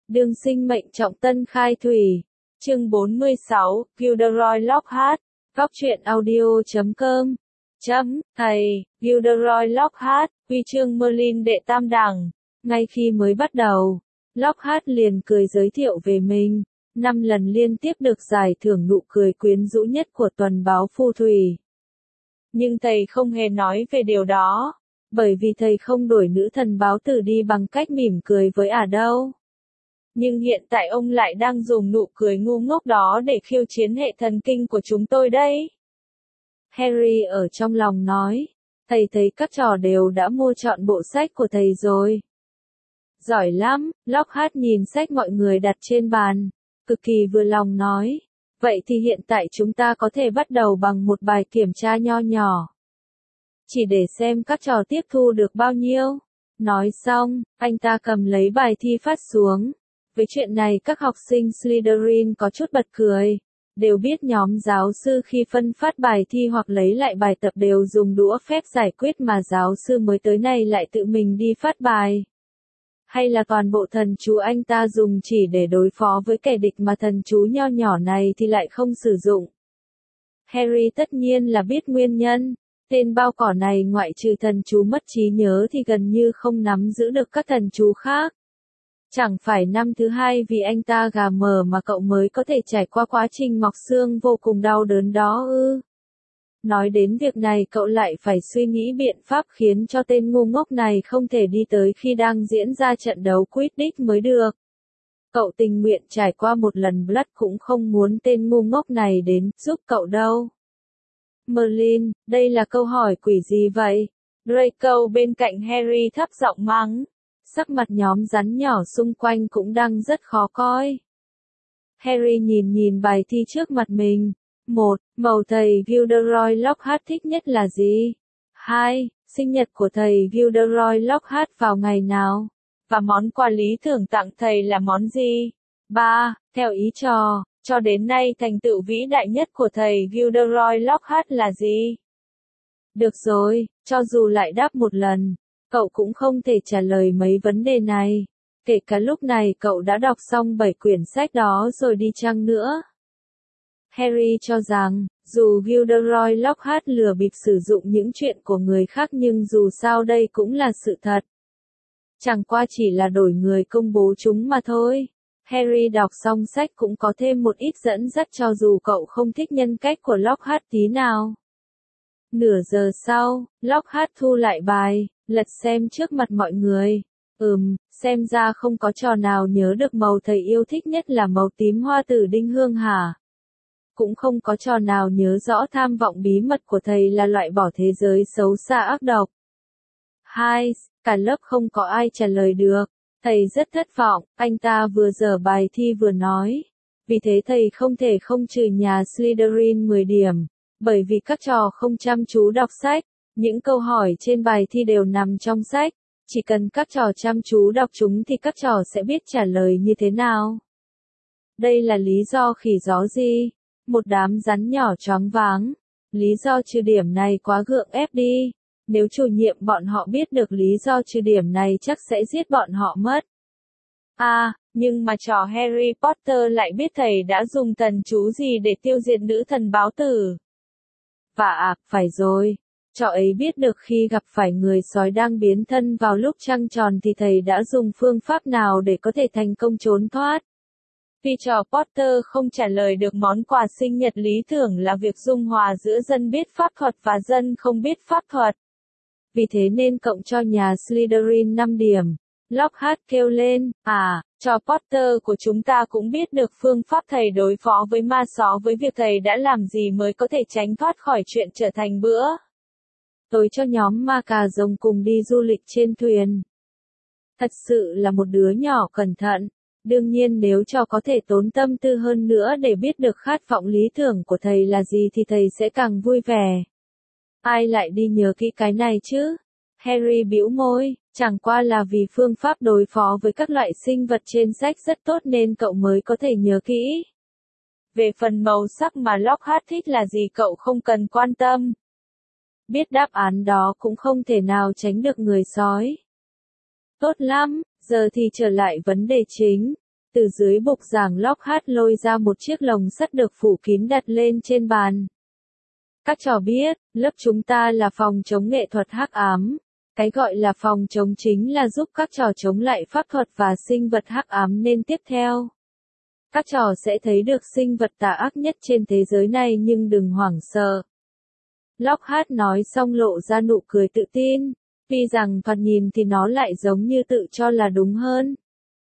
đương sinh mệnh trọng tân khai thủy. Chương 46, Gilderoy Lockhart, góc truyện audio.com. Thầy, Gilderoy Lockhart, huy chương Merlin đệ tam đẳng. Ngay khi mới bắt đầu, Lockhart liền cười giới thiệu về mình, 5 lần liên tiếp được giải thưởng nụ cười quyến rũ nhất của tuần báo Phù Thủy. Nhưng thầy không hề nói về điều đó, bởi vì thầy không đuổi nữ thần báo tử đi bằng cách mỉm cười với đâu. Nhưng hiện tại ông lại đang dùng nụ cười ngu ngốc đó để khiêu chiến hệ thần kinh của chúng tôi đấy. Harry ở trong lòng nói, thầy thấy các trò đều đã mua trọn bộ sách của thầy rồi. Giỏi lắm, Lockhart nhìn sách mọi người đặt trên bàn, cực kỳ vừa lòng nói. Vậy thì hiện tại chúng ta có thể bắt đầu bằng một bài kiểm tra nho nhỏ. Chỉ để xem các trò tiếp thu được bao nhiêu. Nói xong, anh ta cầm lấy bài thi phát xuống. Với chuyện này các học sinh Slytherin có chút bật cười. Đều biết nhóm giáo sư khi phân phát bài thi hoặc lấy lại bài tập đều dùng đũa phép giải quyết mà giáo sư mới tới này lại tự mình đi phát bài. Hay là toàn bộ thần chú anh ta dùng chỉ để đối phó với kẻ địch mà thần chú nho nhỏ này thì lại không sử dụng. Harry tất nhiên là biết nguyên nhân, tên bao cỏ này ngoại trừ thần chú mất trí nhớ thì gần như không nắm giữ được các thần chú khác. Chẳng phải năm thứ 2 vì anh ta gà mờ mà cậu mới có thể trải qua quá trình mọc xương vô cùng đau đớn đó ư. Nói đến việc này cậu lại phải suy nghĩ biện pháp khiến cho tên ngu ngốc này không thể đi tới khi đang diễn ra trận đấu Quidditch mới được. Cậu tình nguyện trải qua một lần Blood cũng không muốn tên ngu ngốc này đến giúp cậu đâu. Merlin, đây là câu hỏi quỷ gì vậy? Draco bên cạnh Harry thấp giọng mắng. Sắc mặt nhóm rắn nhỏ xung quanh cũng đang rất khó coi. Harry nhìn bài thi trước mặt mình. 1. Màu thầy Gilderoy Lockhart thích nhất là gì? 2. Sinh nhật của thầy Gilderoy Lockhart vào ngày nào? Và món quà lý thưởng tặng thầy là món gì? 3. Theo ý trò, cho đến nay thành tựu vĩ đại nhất của thầy Gilderoy Lockhart là gì? Được rồi, cho dù lại đáp một lần, cậu cũng không thể trả lời mấy vấn đề này. Kể cả lúc này cậu đã đọc xong 7 quyển sách đó rồi đi chăng nữa. Harry cho rằng, dù Gilderoy Lockhart lừa bịp sử dụng những chuyện của người khác nhưng dù sao đây cũng là sự thật. Chẳng qua chỉ là đổi người công bố chúng mà thôi. Harry đọc xong sách cũng có thêm một ít dẫn dắt cho dù cậu không thích nhân cách của Lockhart tí nào. Nửa giờ sau, Lockhart thu lại bài, lật xem trước mặt mọi người. Xem ra không có trò nào nhớ được màu thầy yêu thích nhất là màu tím hoa tử đinh hương hả? Cũng không có trò nào nhớ rõ tham vọng bí mật của thầy là loại bỏ thế giới xấu xa ác độc. 2. Cả lớp không có ai trả lời được. Thầy rất thất vọng, anh ta vừa dở bài thi vừa nói. Vì thế thầy không thể không trừ nhà Slytherin 10 điểm. Bởi vì các trò không chăm chú đọc sách. Những câu hỏi trên bài thi đều nằm trong sách. Chỉ cần các trò chăm chú đọc chúng thì các trò sẽ biết trả lời như thế nào. Đây là lý do khỉ gió gì? Một đám rắn nhỏ choáng váng. Lý do trừ điểm này quá gượng ép đi. Nếu chủ nhiệm bọn họ biết được lý do trừ điểm này chắc sẽ giết bọn họ mất. Nhưng mà trò Harry Potter lại biết thầy đã dùng thần chú gì để tiêu diệt nữ thần báo tử. Và phải rồi. Trò ấy biết được khi gặp phải người sói đang biến thân vào lúc trăng tròn thì thầy đã dùng phương pháp nào để có thể thành công trốn thoát. Vì trò Potter không trả lời được món quà sinh nhật lý thưởng là việc dung hòa giữa dân biết pháp thuật và dân không biết pháp thuật. Vì thế nên cộng cho nhà Slytherin 5 điểm. Lockhart kêu lên, trò Potter của chúng ta cũng biết được phương pháp thầy đối phó với ma só với việc thầy đã làm gì mới có thể tránh thoát khỏi chuyện trở thành bữa tối cho nhóm ma cà rồng cùng đi du lịch trên thuyền. Thật sự là một đứa nhỏ cẩn thận. Đương nhiên nếu trò có thể tốn tâm tư hơn nữa để biết được khát vọng lý tưởng của thầy là gì thì thầy sẽ càng vui vẻ. Ai lại đi nhớ kỹ cái này chứ? Harry bĩu môi, chẳng qua là vì phương pháp đối phó với các loại sinh vật trên sách rất tốt nên cậu mới có thể nhớ kỹ. Về phần màu sắc mà Lockhart thích là gì cậu không cần quan tâm. Biết đáp án đó cũng không thể nào tránh được người sói. Tốt lắm, giờ thì trở lại vấn đề chính. Từ dưới bục giảng Lockhart lôi ra một chiếc lồng sắt được phủ kín đặt lên trên bàn. Các trò biết, lớp chúng ta là phòng chống nghệ thuật hắc ám. Cái gọi là phòng chống chính là giúp các trò chống lại pháp thuật và sinh vật hắc ám nên tiếp theo. Các trò sẽ thấy được sinh vật tà ác nhất trên thế giới này nhưng đừng hoảng sợ. Lockhart nói xong lộ ra nụ cười tự tin, tuy rằng thoạt nhìn thì nó lại giống như tự cho là đúng hơn.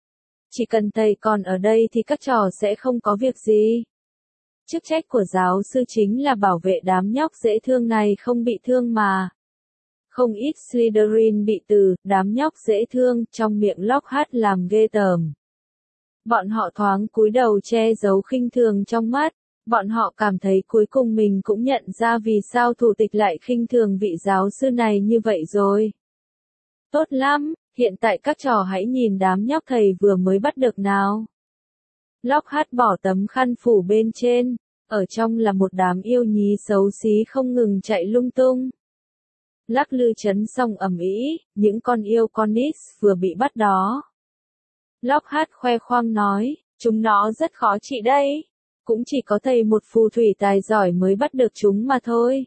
Chỉ cần thầy còn ở đây thì các trò sẽ không có việc gì. Chức trách của giáo sư chính là bảo vệ đám nhóc dễ thương này không bị thương mà. Không ít Slytherin bị từ đám nhóc dễ thương trong miệng Lockhart làm ghê tởm. Bọn họ thoáng cúi đầu che giấu khinh thường trong mắt, bọn họ cảm thấy cuối cùng mình cũng nhận ra vì sao thủ tịch lại khinh thường vị giáo sư này như vậy rồi. Tốt lắm, hiện tại các trò hãy nhìn đám nhóc thầy vừa mới bắt được nào. Lockhart bỏ tấm khăn phủ bên trên, ở trong là một đám yêu nhí xấu xí không ngừng chạy lung tung. Lắc lư chấn xong ầm ĩ, những con yêu Cornish vừa bị bắt đó. Lockhart khoe khoang nói, chúng nó rất khó trị đây, cũng chỉ có thầy một phù thủy tài giỏi mới bắt được chúng mà thôi.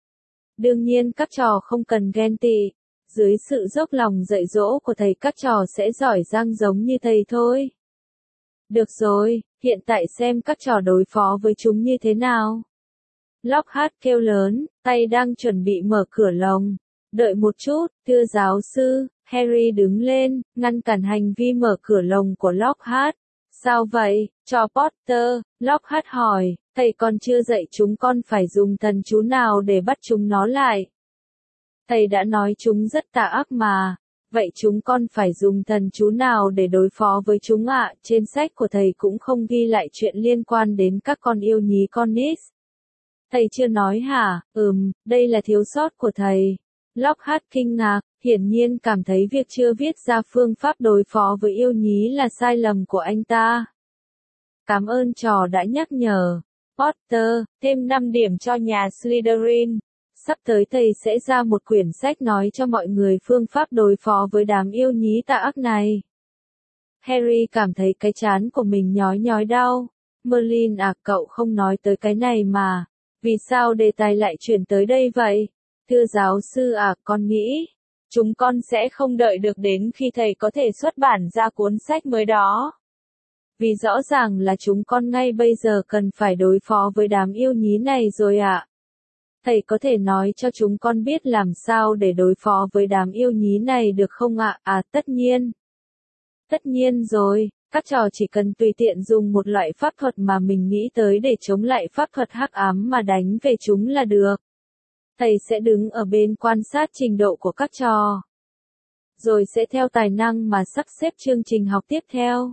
Đương nhiên các trò không cần ghen tị, dưới sự dốc lòng dạy dỗ của thầy các trò sẽ giỏi giang giống như thầy thôi. Được rồi, hiện tại xem các trò đối phó với chúng như thế nào. Lockhart kêu lớn, tay đang chuẩn bị mở cửa lồng. Đợi một chút, thưa giáo sư. Harry đứng lên, ngăn cản hành vi mở cửa lồng của Lockhart. Sao vậy, cho Potter? Lockhart hỏi, thầy còn chưa dạy chúng con phải dùng thần chú nào để bắt chúng nó lại. Thầy đã nói chúng rất tà ác mà. Vậy chúng con phải dùng thần chú nào để đối phó với chúng ạ? Trên sách của thầy cũng không ghi lại chuyện liên quan đến các con yêu nhí Cornish. Thầy chưa nói hả? Đây là thiếu sót của thầy. Lockhart kinh ngạc, hiển nhiên cảm thấy việc chưa viết ra phương pháp đối phó với yêu nhí là sai lầm của anh ta. Cảm ơn trò đã nhắc nhở. Potter, thêm 5 điểm cho nhà Slytherin. Sắp tới thầy sẽ ra một quyển sách nói cho mọi người phương pháp đối phó với đám yêu nhí tà ác này. Harry cảm thấy cái trán của mình nhói nhói đau. Merlin à, cậu không nói tới cái này mà. Vì sao đề tài lại chuyển tới đây vậy? Thưa giáo sư à, con nghĩ, chúng con sẽ không đợi được đến khi thầy có thể xuất bản ra cuốn sách mới đó. Vì rõ ràng là chúng con ngay bây giờ cần phải đối phó với đám yêu nhí này rồi ạ. Thầy có thể nói cho chúng con biết làm sao để đối phó với đám yêu nhí này được không ạ? À, tất nhiên. Tất nhiên rồi, các trò chỉ cần tùy tiện dùng một loại pháp thuật mà mình nghĩ tới để chống lại pháp thuật hắc ám mà đánh về chúng là được. Thầy sẽ đứng ở bên quan sát trình độ của các trò. Rồi sẽ theo tài năng mà sắp xếp chương trình học tiếp theo.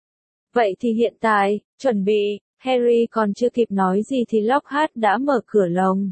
Vậy thì hiện tại, chuẩn bị, Harry còn chưa kịp nói gì thì Lockhart đã mở cửa lồng.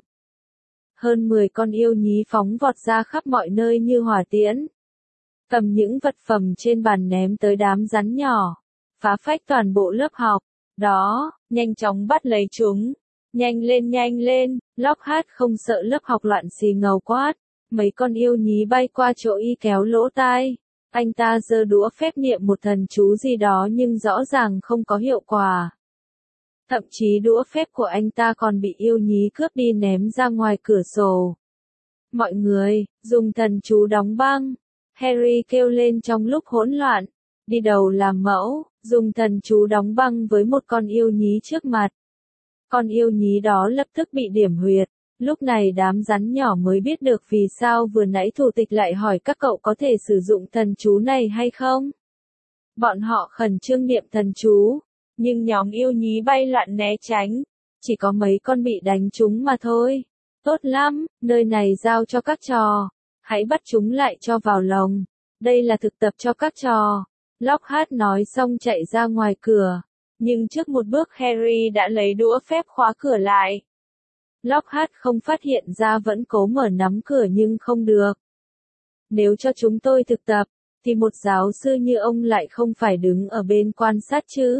Hơn 10 con yêu nhí phóng vọt ra khắp mọi nơi như hỏa tiễn. Cầm những vật phẩm trên bàn ném tới đám rắn nhỏ. Phá phách toàn bộ lớp học. Đó, nhanh chóng bắt lấy chúng. Nhanh lên, Lockhart không sợ lớp học loạn xì ngầu quát. Mấy con yêu nhí bay qua chỗ y kéo lỗ tai. Anh ta giơ đũa phép niệm một thần chú gì đó nhưng rõ ràng không có hiệu quả. Thậm chí đũa phép của anh ta còn bị yêu nhí cướp đi ném ra ngoài cửa sổ. Mọi người, dùng thần chú đóng băng. Harry kêu lên trong lúc hỗn loạn. Đi đầu làm mẫu, dùng thần chú đóng băng với một con yêu nhí trước mặt. Con yêu nhí đó lập tức bị điểm huyệt. Lúc này đám rắn nhỏ mới biết được vì sao vừa nãy thủ tịch lại hỏi các cậu có thể sử dụng thần chú này hay không. Bọn họ khẩn trương niệm thần chú, nhưng nhóm yêu nhí bay loạn né tránh. Chỉ có mấy con bị đánh trúng mà thôi. Tốt lắm, nơi này giao cho các trò. Hãy bắt chúng lại cho vào lồng. Đây là thực tập cho các trò. Lockhart nói xong chạy ra ngoài cửa. Nhưng trước một bước Harry đã lấy đũa phép khóa cửa lại. Lockhart không phát hiện ra vẫn cố mở nắm cửa nhưng không được. Nếu cho chúng tôi thực tập, thì một giáo sư như ông lại không phải đứng ở bên quan sát chứ.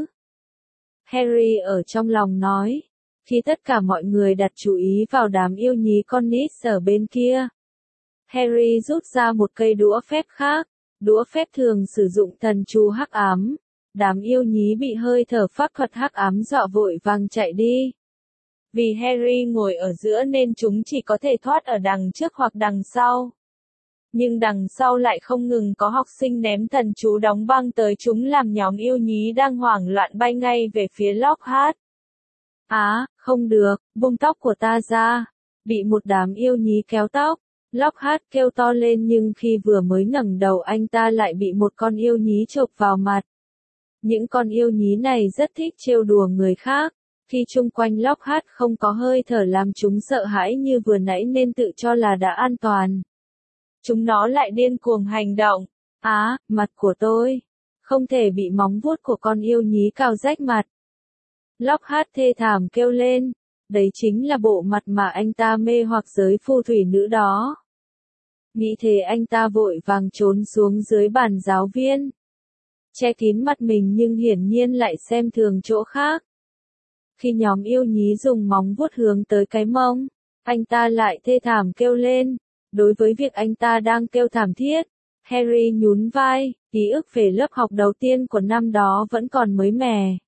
Harry ở trong lòng nói. Khi tất cả mọi người đặt chú ý vào đám yêu nhí Cornish ở bên kia. Harry rút ra một cây đũa phép khác. Đũa phép thường sử dụng thần chú hắc ám. đám yêu nhí bị hơi thở pháp thuật hắc ám dọa vội vàng chạy đi. Vì Harry ngồi ở giữa nên chúng chỉ có thể thoát ở đằng trước hoặc đằng sau. Nhưng đằng sau lại không ngừng có học sinh ném thần chú đóng băng tới chúng làm nhóm yêu nhí đang hoảng loạn bay ngay về phía Lockhart. Không được, buông tóc của ta ra. Bị một đám yêu nhí kéo tóc. Lockhart kêu to lên nhưng khi vừa mới ngẩng đầu anh ta lại bị một con yêu nhí chộp vào mặt. Những con yêu nhí này rất thích trêu đùa người khác. Khi chung quanh Lockhart không có hơi thở làm chúng sợ hãi như vừa nãy nên tự cho là đã an toàn. Chúng nó lại điên cuồng hành động. Mặt của tôi. Không thể bị móng vuốt của con yêu nhí cào rách mặt. Lockhart thê thảm kêu lên. Đấy chính là bộ mặt mà anh ta mê hoặc giới phù thủy nữ đó. Nghĩ thế anh ta vội vàng trốn xuống dưới bàn giáo viên. Che kín mặt mình nhưng hiển nhiên lại xem thường chỗ khác. Khi nhóm yêu nhí dùng móng vuốt hướng tới cái mông, anh ta lại thê thảm kêu lên. Đối với việc anh ta đang kêu thảm thiết, Harry nhún vai, ký ức về lớp học đầu tiên của năm đó vẫn còn mới mẻ.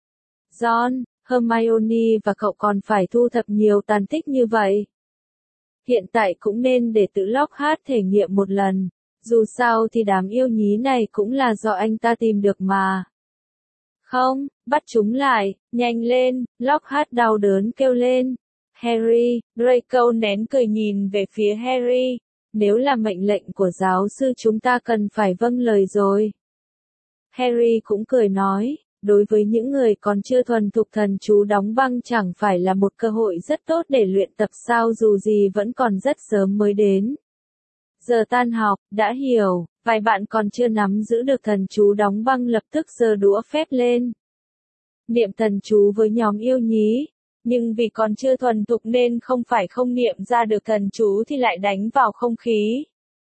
Ron, Hermione và cậu còn phải thu thập nhiều tàn tích như vậy. Hiện tại cũng nên để tự Lockhart thể nghiệm một lần, dù sao thì đám yêu nhí này cũng là do anh ta tìm được mà. Không, bắt chúng lại, nhanh lên, Lockhart đau đớn kêu lên. Harry, Draco nén cười nhìn về phía Harry. Nếu là mệnh lệnh của giáo sư chúng ta cần phải vâng lời rồi. Harry cũng cười nói, đối với những người còn chưa thuần thục thần chú đóng băng chẳng phải là một cơ hội rất tốt để luyện tập sao dù gì vẫn còn rất sớm mới đến. Giờ tan học, đã hiểu, vài bạn còn chưa nắm giữ được thần chú đóng băng lập tức giơ đũa phép lên. Niệm thần chú với nhóm yêu nhí. Nhưng vì còn chưa thuần thục nên không phải không niệm ra được thần chú thì lại đánh vào không khí.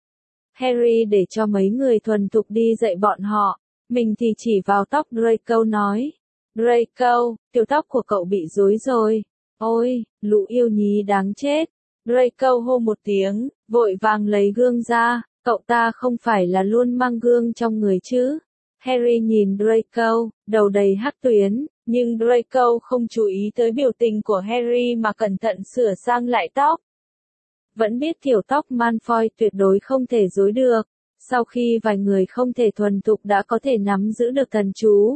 Harry để cho mấy người thuần thục đi dạy bọn họ, mình thì chỉ vào tóc Draco nói. Draco, kiểu tóc của cậu bị rối rồi. Ôi, lũ yêu nhí đáng chết. Draco hô một tiếng, vội vàng lấy gương ra, cậu ta không phải là luôn mang gương trong người chứ. Harry nhìn Draco, đầu đầy hắc tuyến. Nhưng Draco không chú ý tới biểu tình của Harry mà cẩn thận sửa sang lại tóc. Vẫn biết kiểu tóc Malfoy tuyệt đối không thể rối được, sau khi vài người không thể thuần thục đã có thể nắm giữ được thần chú.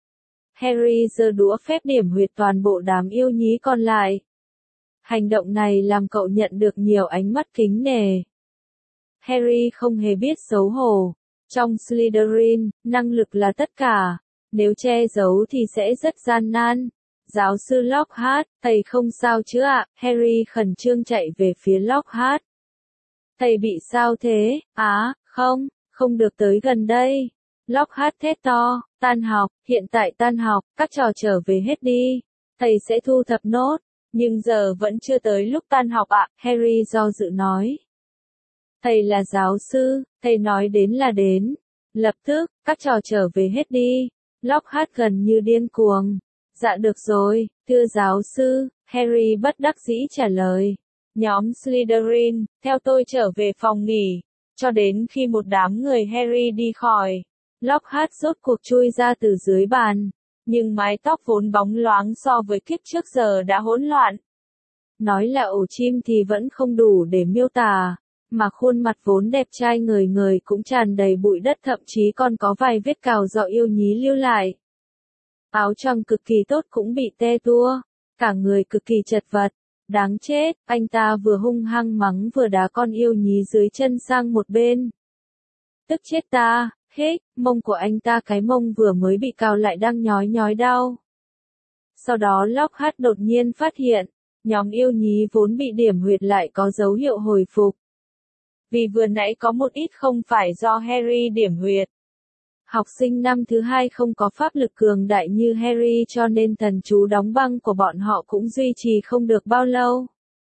Harry giơ đũa phép điểm huyệt toàn bộ đám yêu nhí còn lại. Hành động này làm cậu nhận được nhiều ánh mắt kính nể. Harry không hề biết xấu hổ. Trong Slytherin, năng lực là tất cả. Nếu che giấu thì sẽ rất gian nan. Giáo sư Lockhart, thầy không sao chứ ạ? Harry khẩn trương chạy về phía Lockhart. Thầy bị sao thế? Không được tới gần đây. Lockhart thét to, tan học, hiện tại tan học, các trò trở về hết đi. Thầy sẽ thu thập nốt. Nhưng giờ vẫn chưa tới lúc tan học ạ, Harry do dự nói. Thầy là giáo sư, thầy nói đến là đến. Lập tức, các trò trở về hết đi. Lockhart gần như điên cuồng. Dạ được rồi, thưa giáo sư, Harry bất đắc dĩ trả lời. Nhóm Slytherin, theo tôi trở về phòng nghỉ. Cho đến khi một đám người Harry đi khỏi. Lockhart rốt cuộc chui ra từ dưới bàn. Nhưng mái tóc vốn bóng loáng so với kiếp trước giờ đã hỗn loạn. Nói là ổ chim thì vẫn không đủ để miêu tả. Mà khuôn mặt vốn đẹp trai ngời ngời cũng tràn đầy bụi đất thậm chí còn có vài vết cào do yêu nhí lưu lại. Áo choàng cực kỳ tốt cũng bị te tua, cả người cực kỳ chật vật. Đáng chết, anh ta vừa hung hăng mắng vừa đá con yêu nhí dưới chân sang một bên. Tức chết ta, mông của anh ta cái mông vừa mới bị cào lại đang nhói nhói đau. Sau đó Lockhart đột nhiên phát hiện, nhóm yêu nhí vốn bị điểm huyệt lại có dấu hiệu hồi phục. Vì vừa nãy có một ít không phải do Harry điểm huyệt. Học sinh năm thứ hai không có pháp lực cường đại như Harry cho nên thần chú đóng băng của bọn họ cũng duy trì không được bao lâu.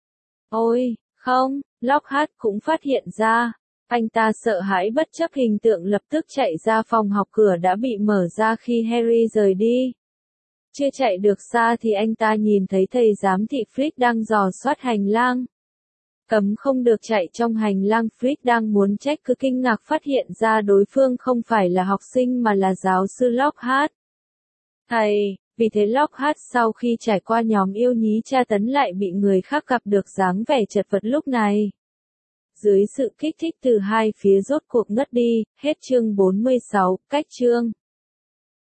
Ôi, không, Lockhart cũng phát hiện ra. Anh ta sợ hãi bất chấp hình tượng lập tức chạy ra phòng học, cửa đã bị mở ra khi Harry rời đi. Chưa chạy được xa thì anh ta nhìn thấy thầy giám thị Flick đang dò soát hành lang. Cấm không được chạy trong hành lang. Fritz đang muốn trách cứ kinh ngạc phát hiện ra đối phương không phải là học sinh mà là giáo sư Lockhart. Thầy, vì thế Lockhart sau khi trải qua nhóm yêu nhí tra tấn lại bị người khác gặp được dáng vẻ chật vật lúc này. Dưới sự kích thích từ hai phía rốt cuộc ngất đi. Hết chương 46, cách chương.